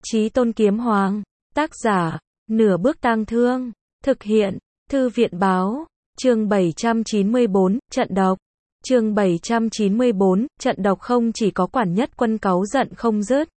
Chí Tôn Kiếm Hoàng. Tác giả, Nửa Bước Tang Thương. Thực hiện, Thư viện Báo. Chương 794, Trận Độc. Chương 794, Trận Độc không chỉ có quản nhất quân cáu giận không dứt.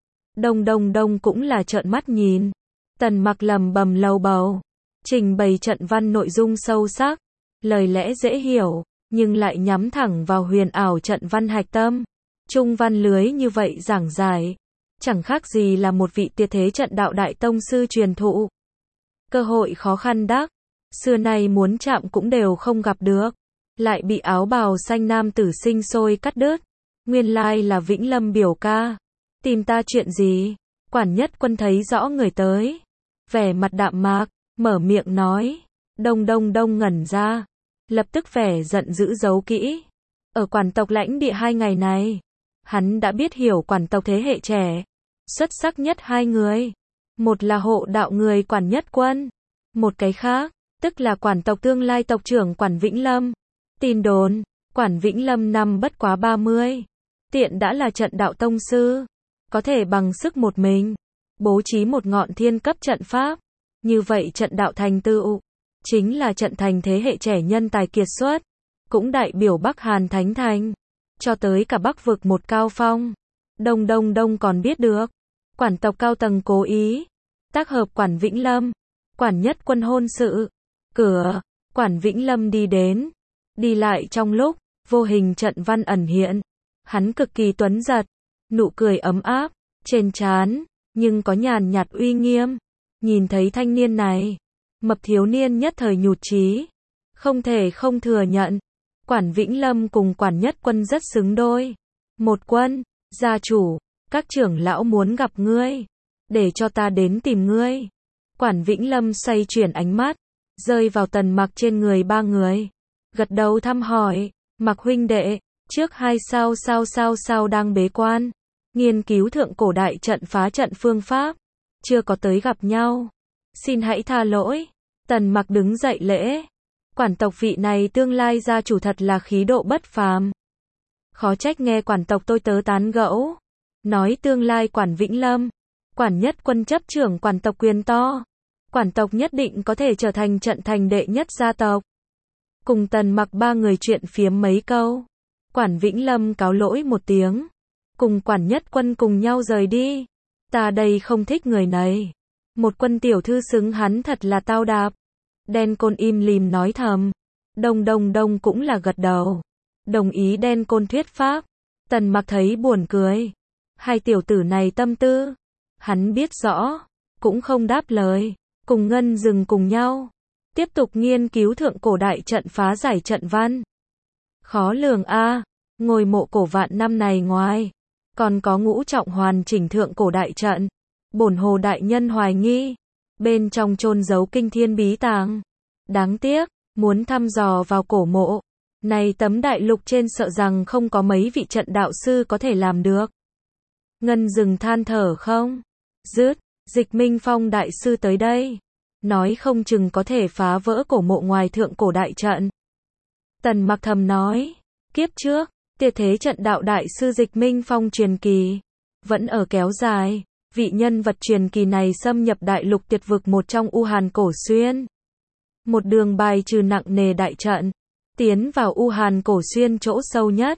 Đông cũng là trợn mắt nhìn. Tần Mặc lầm bầm lầu bầu. Trình bày trận văn nội dung sâu sắc. Lời lẽ dễ hiểu, nhưng lại nhắm thẳng vào huyền ảo trận văn hạch tâm. Trung văn lưới như vậy giảng giải. Chẳng khác gì là một vị tuyệt thế trận đạo đại tông sư truyền thụ. Cơ hội khó khăn đắc. Xưa nay muốn chạm cũng đều không gặp được. Lại bị áo bào xanh nam tử sinh sôi cắt đứt. Nguyên lai là Vĩnh Lâm biểu ca. Tìm ta chuyện gì? Quản nhất quân thấy rõ người tới. Vẻ mặt đạm mạc, mở miệng nói. Đông ngẩn ra. Lập tức vẻ giận dữ giấu kỹ. Ở quản tộc lãnh địa 2 ngày này, hắn đã biết hiểu quản tộc thế hệ trẻ. Xuất sắc nhất 2 người. Một là hộ đạo người quản nhất quân. Một cái khác, tức là quản tộc tương lai tộc trưởng quản Vĩnh Lâm. Tin đồn, quản Vĩnh Lâm năm bất quá 30. Tiện đã là trận đạo tông sư. Có thể bằng sức một mình. Bố trí một ngọn thiên cấp trận pháp. Như vậy trận đạo thành tựu. Chính là trận thành thế hệ trẻ nhân tài kiệt xuất. Cũng đại biểu Bắc Hàn Thánh Thành. Cho tới cả Bắc vực một cao phong. Đông còn biết được. Quản tộc cao tầng cố ý. Tác hợp quản Vĩnh Lâm. Quản nhất quân hôn sự. Cửa. Quản Vĩnh Lâm đi đến. Đi lại trong lúc. Vô hình trận văn ẩn hiện. Hắn cực kỳ tuấn giật. Nụ cười ấm áp. Trên trán. Nhưng có nhàn nhạt uy nghiêm. Nhìn thấy thanh niên này. Mập thiếu niên nhất thời nhụt chí. Không thể không thừa nhận. Quản Vĩnh Lâm cùng quản nhất quân rất xứng đôi. Một quân. Gia chủ. Các trưởng lão muốn gặp ngươi. Để cho ta đến tìm ngươi. Quản Vĩnh Lâm xoay chuyển ánh mắt. Rơi vào Tần Mặc trên người 3 người. Gật đầu thăm hỏi. Mặc huynh đệ. Trước 2 sao đang bế quan. Nghiên cứu thượng cổ đại trận phá trận phương pháp. Chưa có tới gặp nhau. Xin hãy tha lỗi. Tần Mặc đứng dậy lễ. Quản tộc vị này tương lai gia chủ thật là khí độ bất phàm. Khó trách nghe quản tộc tôi tớ tán gẫu. Nói tương lai quản Vĩnh Lâm. Quản nhất quân chấp trưởng quản tộc quyền to. Quản tộc nhất định có thể trở thành trận thành đệ nhất gia tộc. Cùng Tần Mặc 3 người chuyện phiếm mấy câu. Quản Vĩnh Lâm cáo lỗi một tiếng. Cùng quản nhất quân cùng nhau rời đi. Ta đây không thích người này. Một quân tiểu thư xứng hắn thật là tao đạp. Đen Côn im lìm nói thầm. Đông cũng là gật đầu. Đồng ý Đen Côn thuyết pháp. Tần Mặc thấy buồn cười. Hai tiểu tử này tâm tư. Hắn biết rõ. Cũng không đáp lời. Cùng Ngân Dừng cùng nhau. Tiếp tục nghiên cứu thượng cổ đại trận phá giải trận văn. Khó lường a. Ngôi mộ cổ vạn năm này ngoài. Còn có ngũ trọng hoàn chỉnh thượng cổ đại trận. Bổn hồ đại nhân hoài nghi. Bên trong chôn giấu kinh thiên bí tàng. Đáng tiếc, muốn thăm dò vào cổ mộ. Này tấm đại lục trên sợ rằng không có mấy vị trận đạo sư có thể làm được. Ngân Dừng than thở không? Dứt, Dịch Minh Phong đại sư tới đây. Nói không chừng có thể phá vỡ cổ mộ ngoài thượng cổ đại trận. Tần Mặc thầm nói. Kiếp trước, tuyệt thế trận đạo đại sư Dịch Minh Phong truyền kỳ. Vẫn ở kéo dài. Vị nhân vật truyền kỳ này xâm nhập đại lục tuyệt vực một trong U Hàn Cổ Xuyên. Một đường bài trừ nặng nề đại trận. Tiến vào U Hàn Cổ Xuyên chỗ sâu nhất.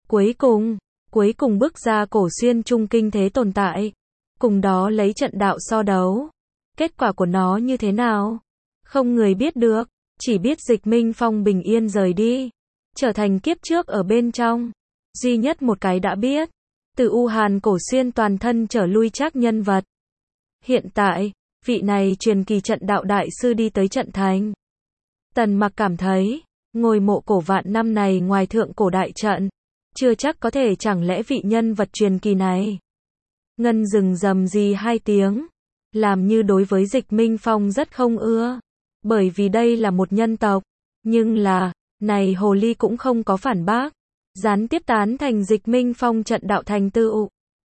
Cuối cùng bước ra Cổ Xuyên trung kinh thế tồn tại. Cùng đó lấy trận đạo so đấu. Kết quả của nó như thế nào? Không người biết được. Chỉ biết Dịch Minh Phong bình yên rời đi. Trở thành kiếp trước ở bên trong. Duy nhất một cái đã biết. Từ U Hàn Cổ Xuyên toàn thân trở lui trác nhân vật. Hiện tại, vị này truyền kỳ trận đạo đại sư đi tới trận thành. Tần Mặc cảm thấy, ngôi mộ cổ vạn năm này ngoài thượng cổ đại trận, chưa chắc có thể chẳng lẽ vị nhân vật truyền kỳ này. Ngân Dừng rầm rì 2 tiếng, làm như đối với Dịch Minh Phong rất không ưa, bởi vì đây là một nhân tộc, nhưng là, này hồ ly cũng không có phản bác. Gián tiếp tán thành Dịch Minh Phong trận đạo thành tựu.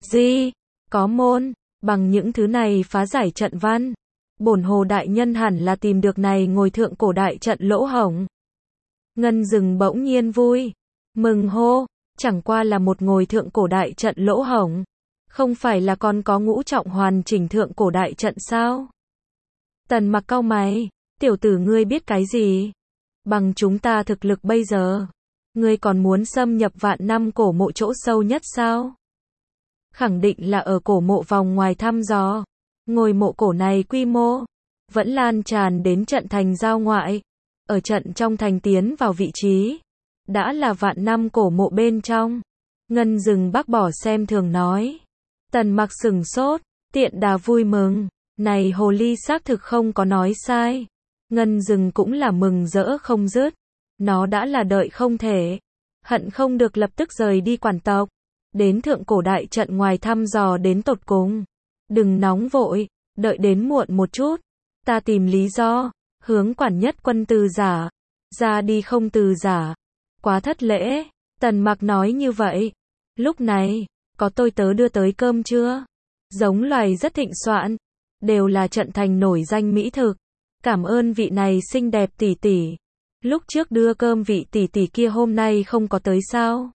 Có môn, bằng những thứ này phá giải trận văn. Bổn hồ đại nhân hẳn là tìm được này ngồi thượng cổ đại trận lỗ hổng. Ngân Dừng bỗng nhiên vui. Mừng hô, chẳng qua là một ngồi thượng cổ đại trận lỗ hổng. Không phải là còn có ngũ trọng hoàn chỉnh thượng cổ đại trận sao? Tần Mặc cau mày, tiểu tử ngươi biết cái gì? Bằng chúng ta thực lực bây giờ, ngươi còn muốn xâm nhập vạn năm cổ mộ chỗ sâu nhất sao? Khẳng định là ở cổ mộ vòng ngoài thăm dò. Ngôi mộ cổ này quy mô vẫn lan tràn đến trận thành giao ngoại. Ở trận trong thành tiến vào vị trí, đã là vạn năm cổ mộ bên trong. Ngân Dừng bác bỏ xem thường nói. Tần Mặc sừng sốt, tiện đà vui mừng. Này hồ ly xác thực không có nói sai. Ngân Dừng cũng là mừng rỡ không dứt. Nó đã là đợi không thể, hận không được lập tức rời đi quản tộc, đến thượng cổ đại trận ngoài thăm dò đến tột cùng. Đừng nóng vội, đợi đến muộn một chút, ta tìm lý do, hướng quản nhất quân từ giả, ra đi không từ giả. Quá thất lễ, Tần Mặc nói như vậy. Lúc này, có tôi tớ đưa tới cơm chưa? Giống loài rất thịnh soạn, đều là trận thành nổi danh mỹ thực. Cảm ơn vị này xinh đẹp tỷ tỷ. Lúc trước đưa cơm vị tỷ tỷ kia hôm nay không có tới sao?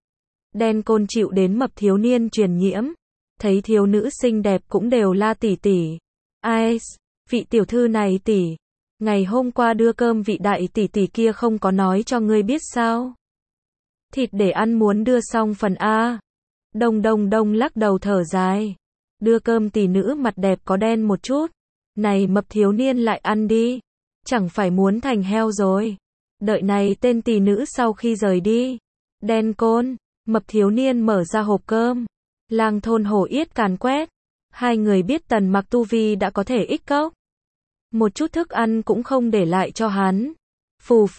Đen Côn chịu đến mập thiếu niên truyền nhiễm, thấy thiếu nữ xinh đẹp cũng đều la tỷ tỷ. Ai, vị tiểu thư này tỷ, ngày hôm qua đưa cơm vị đại tỷ tỷ kia không có nói cho ngươi biết sao? Thịt để ăn muốn đưa xong phần A. Đông Đông Đông lắc đầu thở dài. Đưa cơm tỷ nữ mặt đẹp có đen một chút. Này mập thiếu niên lại ăn đi. Chẳng phải muốn thành heo rồi. Đợi này tên tỷ nữ sau khi rời đi. Đen Côn, mập thiếu niên mở ra hộp cơm. Lang thôn hổ yết càn quét. Hai người biết Tần Mặc tu vi đã có thể ích cốc. Một chút thức ăn cũng không để lại cho hắn. Phù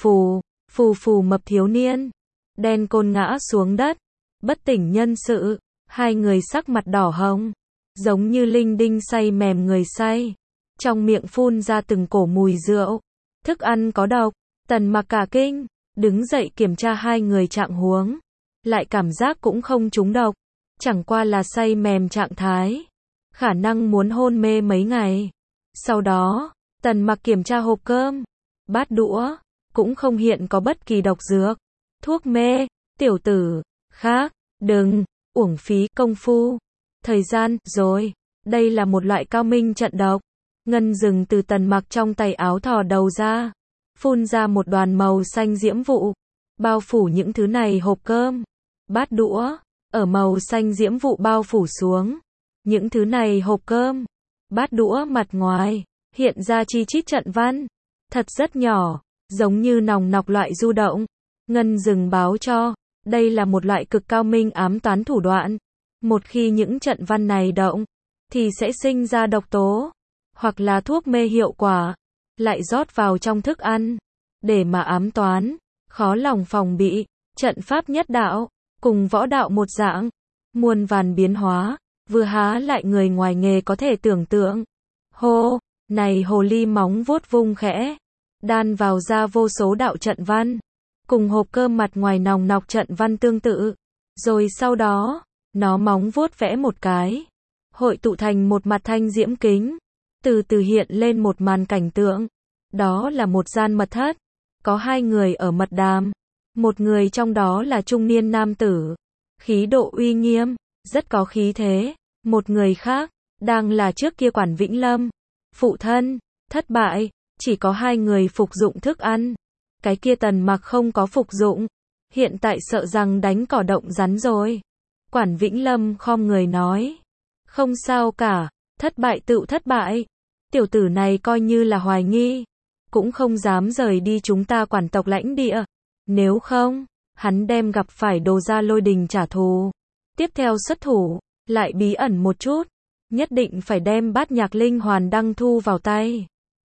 phù mập thiếu niên. Đen Côn ngã xuống đất. Bất tỉnh nhân sự. Hai người sắc mặt đỏ hồng. Giống như linh đinh say mềm người say. Trong miệng phun ra từng cổ mùi rượu. Thức ăn có độc. Tần Mặc cả kinh, đứng dậy kiểm tra hai người trạng huống. Lại cảm giác cũng không trúng độc. Chẳng qua là say mềm trạng thái. Khả năng muốn hôn mê mấy ngày. Sau đó, Tần Mặc kiểm tra hộp cơm, bát đũa, cũng không hiện có bất kỳ độc dược, thuốc mê. Tiểu tử, khác, đừng, uổng phí công phu. Thời gian, rồi, đây là một loại cao minh trận độc. Ngân Dừng từ Tần Mặc trong tay áo thò đầu ra, phun ra một đoàn màu xanh diễm vụ, bao phủ những thứ này hộp cơm, bát đũa, ở màu xanh diễm vụ bao phủ xuống. Những thứ này hộp cơm, bát đũa mặt ngoài, hiện ra chi chít trận văn, thật rất nhỏ, giống như nòng nọc loại du động. Ngân Dừng báo cho, đây là một loại cực cao minh ám toán thủ đoạn. Một khi những trận văn này động, thì sẽ sinh ra độc tố, hoặc là thuốc mê hiệu quả, lại rót vào trong thức ăn, để mà ám toán, khó lòng phòng bị. Trận pháp nhất đạo, cùng võ đạo một dạng, muôn vàn biến hóa, vừa há lại người ngoài nghề có thể tưởng tượng. Hô, này hồ ly móng vuốt vung khẽ, đan vào ra vô số đạo trận văn, cùng hộp cơm mặt ngoài nòng nọc trận văn tương tự. Rồi sau đó, nó móng vuốt vẽ một cái, hội tụ thành một mặt thanh diễm kính, từ từ hiện lên một màn cảnh tượng. Đó là một gian mật thất, có hai người ở mật đàm. Một người trong đó là trung niên nam tử, khí độ uy nghiêm, rất có khí thế. Một người khác, đang là trước kia Quản Vĩnh Lâm. Phụ thân, thất bại, chỉ có hai người phục dụng thức ăn. Cái kia Tần Mặc không có phục dụng, hiện tại sợ rằng đánh cỏ động rắn rồi. Quản Vĩnh Lâm khom người nói, không sao cả, thất bại tựu thất bại. Tiểu tử này coi như là hoài nghi, cũng không dám rời đi chúng ta quản tộc lãnh địa. Nếu không, hắn đem gặp phải Đồ Gia Lôi Đình trả thù. Tiếp theo xuất thủ, lại bí ẩn một chút, nhất định phải đem Bát Nhạc Linh Hoàn đăng thu vào tay.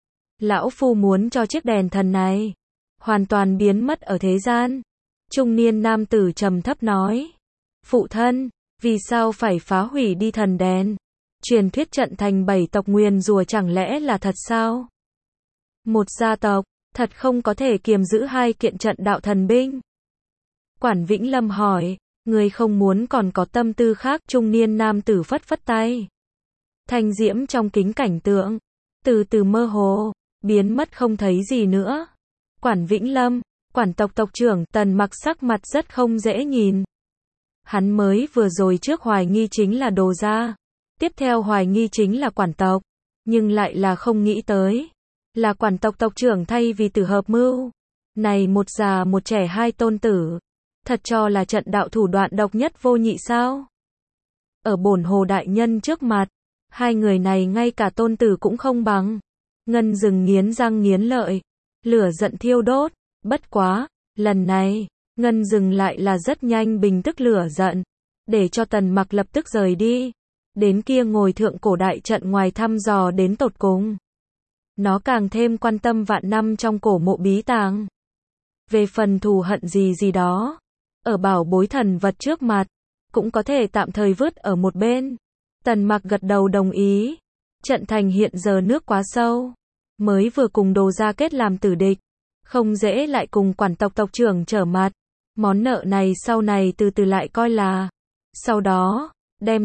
Lão phu muốn cho chiếc đèn thần này hoàn toàn biến mất ở thế gian. Trung niên nam tử trầm thấp nói, phụ thân, vì sao phải phá hủy đi thần đèn? Truyền thuyết trận thành 7 tộc nguyền rủa chẳng lẽ là thật sao? Một gia tộc, thật không có thể kiềm giữ hai kiện trận đạo thần binh. Quản Vĩnh Lâm hỏi, người không muốn còn có tâm tư khác? Trung niên nam tử phất phất tay. Thanh diễm trong kính cảnh tượng, từ từ mơ hồ, biến mất không thấy gì nữa. Quản Vĩnh Lâm, quản tộc tộc trưởng. Tần Mặc sắc mặt rất không dễ nhìn. Hắn mới vừa rồi trước hoài nghi chính là Đồ gia, tiếp theo hoài nghi chính là quản tộc, nhưng lại là không nghĩ tới, là quản tộc tộc trưởng thay vì Tử hợp mưu. Này một già một trẻ hai tôn tử, thật cho là trận đạo thủ đoạn độc nhất vô nhị sao? Ở bổn Hồ đại nhân trước mặt, hai người này ngay cả tôn tử cũng không bằng. Ngân Dừng nghiến răng nghiến lợi, lửa giận thiêu đốt, bất quá, lần này, Ngân Dừng lại là rất nhanh bình tức lửa giận, để cho Tần Mặc lập tức rời đi, đến kia ngồi thượng cổ đại trận ngoài thăm dò đến tột cùng. Nó càng thêm quan tâm vạn năm trong cổ mộ bí tàng. Về phần thù hận gì gì đó, ở bảo bối thần vật trước mặt, cũng có thể tạm thời vứt ở một bên. Tần Mặc gật đầu đồng ý. Trận thành hiện giờ nước quá sâu, mới vừa cùng Đồ gia kết làm tử địch, không dễ lại cùng quản tộc tộc trưởng trở mặt. Món nợ này sau này từ từ lại coi là. Sau đó, đem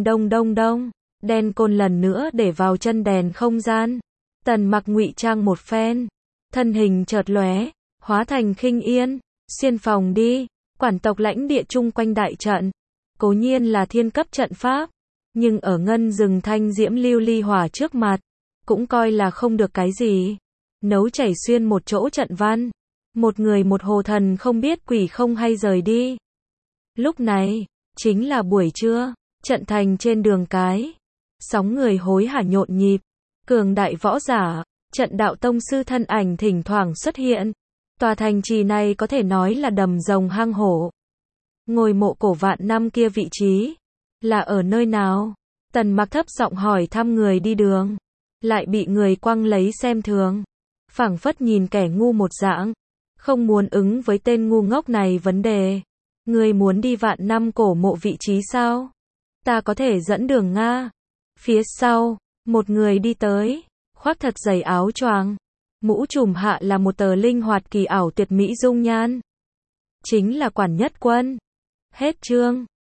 đen côn lần nữa để vào chân đèn không gian. Tần Mặc ngụy trang một phen, thân hình chợt lóe, hóa thành khinh yên, xuyên phòng đi. Quản tộc lãnh địa chung quanh đại trận, cố nhiên là thiên cấp trận pháp, nhưng ở Ngân Dừng thanh diễm lưu ly hỏa trước mặt, cũng coi là không được cái gì. Nấu chảy xuyên một chỗ trận văn, một người một hồ thần không biết quỷ không hay rời đi. Lúc này, chính là buổi trưa, trận thành trên đường cái, sóng người hối hả nhộn nhịp, cường đại võ giả, trận đạo tông sư thân ảnh thỉnh thoảng xuất hiện. Tòa thành trì này có thể nói là đầm rồng hang hổ. Ngôi mộ cổ vạn năm kia vị trí, là ở nơi nào? Tần Mặc thấp giọng hỏi thăm người đi đường, lại bị người quăng lấy xem thường, phảng phất nhìn kẻ ngu một dạng, không muốn ứng với tên ngu ngốc này vấn đề. Người muốn đi vạn năm cổ mộ vị trí sao? Ta có thể dẫn đường Nga. Phía sau, một người đi tới, khoác thật dày áo choàng, mũ trùm hạ là một tờ linh hoạt kỳ ảo tuyệt mỹ dung nhan. Chính là Quản Nhất Quân. Hết chương.